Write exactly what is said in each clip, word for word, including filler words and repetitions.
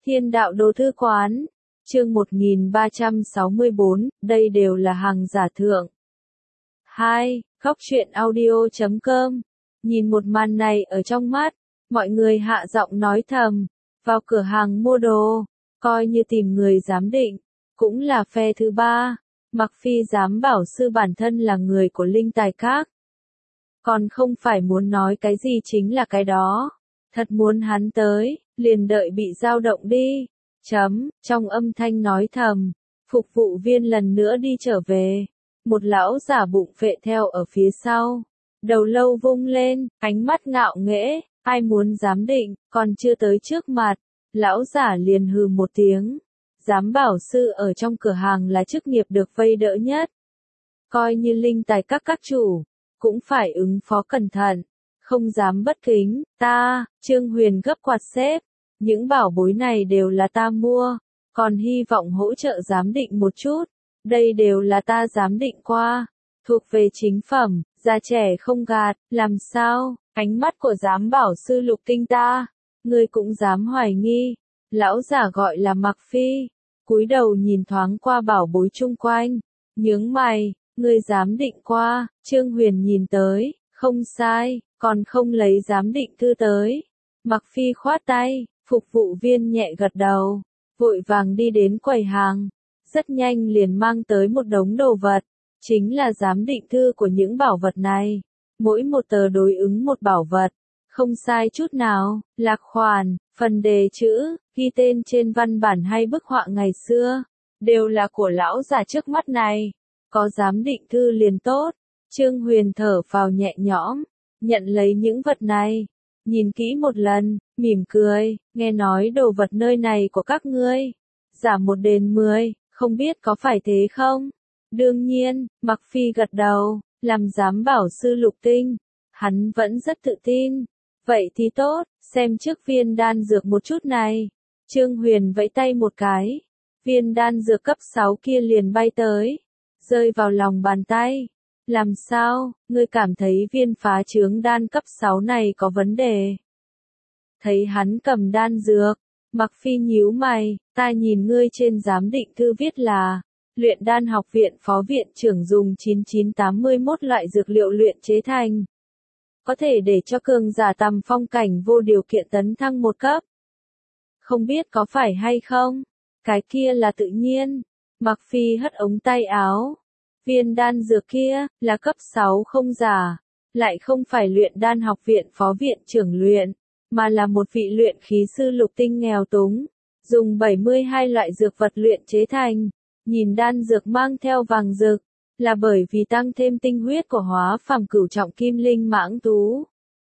Thiên đạo đồ thư quán, chương một nghìn ba trăm sáu mươi bốn, đây đều là hàng giả thượng. hai. Góc truyện audio chấm com. Nhìn một màn này ở trong mắt, mọi người hạ giọng nói thầm, vào cửa hàng mua đồ, coi như tìm người giám định, cũng là phe thứ ba. Mặc Phi dám bảo sư bản thân là người của Linh Tài Các. Còn không phải muốn nói cái gì chính là cái đó. Thật muốn hắn tới, liền đợi bị dao động đi. Chấm, trong âm thanh nói thầm, phục vụ viên lần nữa đi trở về. Một lão giả bụng phệ theo ở phía sau. Đầu lâu vung lên, ánh mắt ngạo nghễ, ai muốn giám định, còn chưa tới trước mặt. Lão giả liền hừ một tiếng. Giám bảo sư ở trong cửa hàng là chức nghiệp được vây đỡ nhất. Coi như Linh Tài Các các chủ, cũng phải ứng phó cẩn thận. Không dám bất kính, ta, Trương Huyền gấp quạt xếp. Những bảo bối này đều là ta mua, còn hy vọng hỗ trợ giám định một chút. Đây đều là ta giám định qua, thuộc về chính phẩm, già trẻ không gạt, làm sao? Ánh mắt của giám bảo sư Lục Tinh ta, ngươi cũng dám hoài nghi. Lão giả gọi là Mặc Phi, cúi đầu nhìn thoáng qua bảo bối chung quanh, nhướng mày, ngươi giám định qua. Trương Huyền nhìn tới, không sai, còn không lấy giám định thư tới. Mặc Phi khoát tay, phục vụ viên nhẹ gật đầu, vội vàng đi đến quầy hàng, rất nhanh liền mang tới một đống đồ vật, chính là giám định thư của những bảo vật này. Mỗi một tờ đối ứng một bảo vật, không sai chút nào. Lạc khoản, phần đề chữ, ghi tên trên văn bản hay bức họa ngày xưa, đều là của lão già trước mắt này. Có giám định thư liền tốt. Trương Huyền thở phào nhẹ nhõm, nhận lấy những vật này, nhìn kỹ một lần, mỉm cười, nghe nói đồ vật nơi này của các ngươi, giả một đền mười, không biết có phải thế không? Đương nhiên, Mặc Phi gật đầu, làm giám bảo sư Lục Tinh, hắn vẫn rất tự tin. Vậy thì tốt, xem trước viên đan dược một chút này. Trương Huyền vẫy tay một cái, viên đan dược cấp sáu kia liền bay tới, rơi vào lòng bàn tay. Làm sao, ngươi cảm thấy viên phá trướng đan cấp sáu này có vấn đề? Thấy hắn cầm đan dược, Mặc Phi nhíu mày, ta nhìn ngươi trên giám định thư viết là, luyện đan học viện phó viện trưởng dùng chín nghìn chín trăm tám mươi mốt loại dược liệu luyện chế thành. Có thể để cho cường giả tầm phong cảnh vô điều kiện tấn thăng một cấp. Không biết có phải hay không? Cái kia là tự nhiên. Mặc Phi hất ống tay áo. Viên đan dược kia, là cấp sáu không giả, lại không phải luyện đan học viện phó viện trưởng luyện, mà là một vị luyện khí sư Lục Tinh nghèo túng, dùng bảy mươi hai loại dược vật luyện chế thành. Nhìn đan dược mang theo vàng rực, là bởi vì tăng thêm tinh huyết của hóa phàm cửu trọng kim linh mãng tú.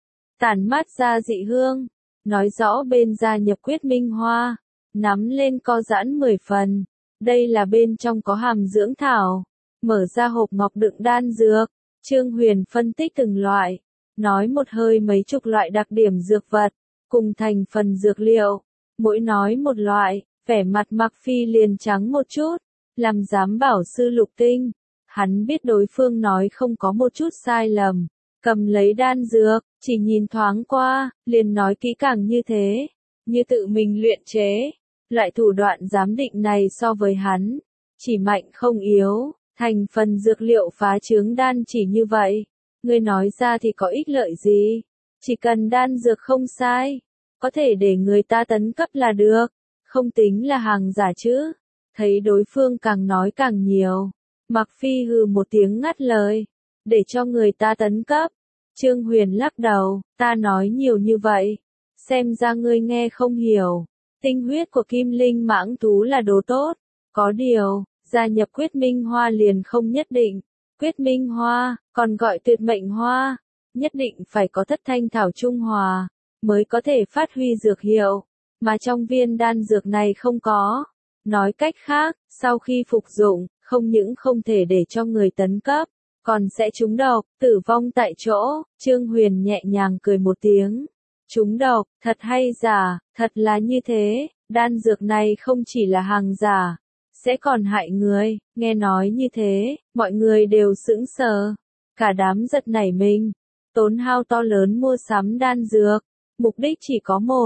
Tản mát ra dị hương, nói rõ bên gia nhập quyết minh hoa, nắm lên co giãn mười phần, đây là bên trong có hàm dưỡng thảo. Mở ra hộp ngọc đựng đan dược, Trương Huyền phân tích từng loại, nói một hơi mấy chục loại đặc điểm dược vật, cùng thành phần dược liệu, mỗi nói một loại, vẻ mặt Mặc Phi liền trắng một chút, làm giám bảo sư Lục Tinh, hắn biết đối phương nói không có một chút sai lầm, cầm lấy đan dược, chỉ nhìn thoáng qua, liền nói kỹ càng như thế, như tự mình luyện chế. Loại thủ đoạn giám định này so với hắn, chỉ mạnh không yếu. Thành phần dược liệu phá trướng đan chỉ như vậy, ngươi nói ra thì có ích lợi gì? Chỉ cần đan dược không sai, có thể để người ta tấn cấp là được, không tính là hàng giả chứ. Thấy đối phương càng nói càng nhiều, Mặc Phi hừ một tiếng ngắt lời, để cho người ta tấn cấp. Trương Huyền lắc đầu, ta nói nhiều như vậy, xem ra ngươi nghe không hiểu. Tinh huyết của kim linh mãng thú là đồ tốt, có điều gia nhập quyết minh hoa liền không nhất định. Quyết minh hoa, còn gọi tuyệt mệnh hoa, nhất định phải có thất thanh thảo trung hòa, mới có thể phát huy dược hiệu, mà trong viên đan dược này không có. Nói cách khác, sau khi phục dụng, không những không thể để cho người tấn cấp, còn sẽ trúng độc, tử vong tại chỗ. Trương Huyền nhẹ nhàng cười một tiếng. Trúng độc, thật hay giả? Thật là như thế, đan dược này không chỉ là hàng giả, sẽ còn hại người. Nghe nói như thế, mọi người đều sững sờ, cả đám giật nảy mình, tốn hao to lớn mua sắm đan dược, mục đích chỉ có một,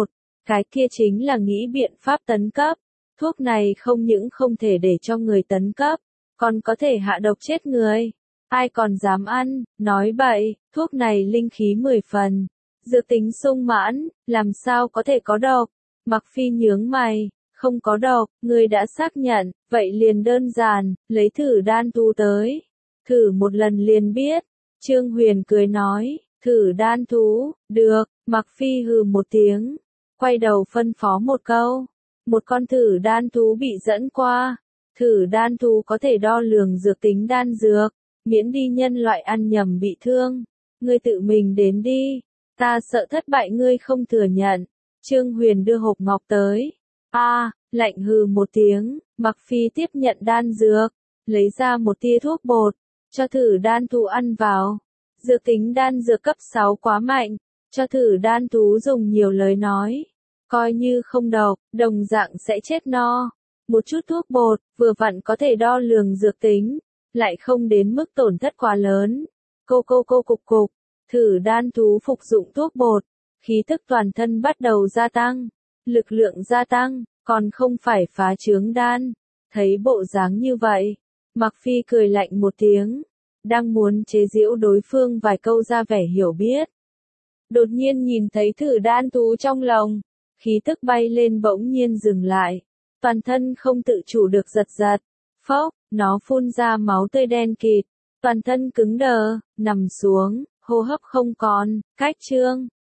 Cái kia chính là nghĩ biện pháp tấn cấp. Thuốc này không những không thể để cho người tấn cấp, còn có thể hạ độc chết người. Ai còn dám ăn, nói bậy, thuốc này linh khí mười phần. Dược tính sung mãn, làm sao có thể có độc? Mặc Phi nhướng mày, không có độc, ngươi đã xác nhận, vậy liền đơn giản, lấy thử đan thú tới. Thử một lần liền biết. Trương Huyền cười nói, thử đan thú, được, Mặc Phi hừ một tiếng, quay đầu phân phó một câu. Một con thử đan thú bị dẫn qua. Thử đan thú có thể đo lường dược tính đan dược, miễn đi nhân loại ăn nhầm bị thương. Ngươi tự mình đến đi, ta sợ thất bại ngươi không thừa nhận. Trương Huyền đưa hộp ngọc tới. A, à, lạnh hừ một tiếng, Mặc Phi tiếp nhận đan dược, lấy ra một tia thuốc bột, cho thử đan thú ăn vào. Dược tính đan dược cấp sáu quá mạnh, cho thử đan thú dùng nhiều lời nói, coi như không độc, đồng dạng sẽ chết no. Một chút thuốc bột, vừa vặn có thể đo lường dược tính, lại không đến mức tổn thất quá lớn. Cô cô cô cục cục, thử đan thú phục dụng thuốc bột, khí tức toàn thân bắt đầu gia tăng, lực lượng gia tăng, còn không phải phá trướng đan. Thấy bộ dáng như vậy, Mặc Phi cười lạnh một tiếng, đang muốn chế giễu đối phương vài câu ra vẻ hiểu biết. Đột nhiên nhìn thấy thử đan thú trong lồng, khí tức bay lên bỗng nhiên dừng lại, toàn thân không tự chủ được giật giật. Phốc, nó phun ra máu tươi đen kịt, toàn thân cứng đờ, nằm xuống, hô hấp không còn, cách trương.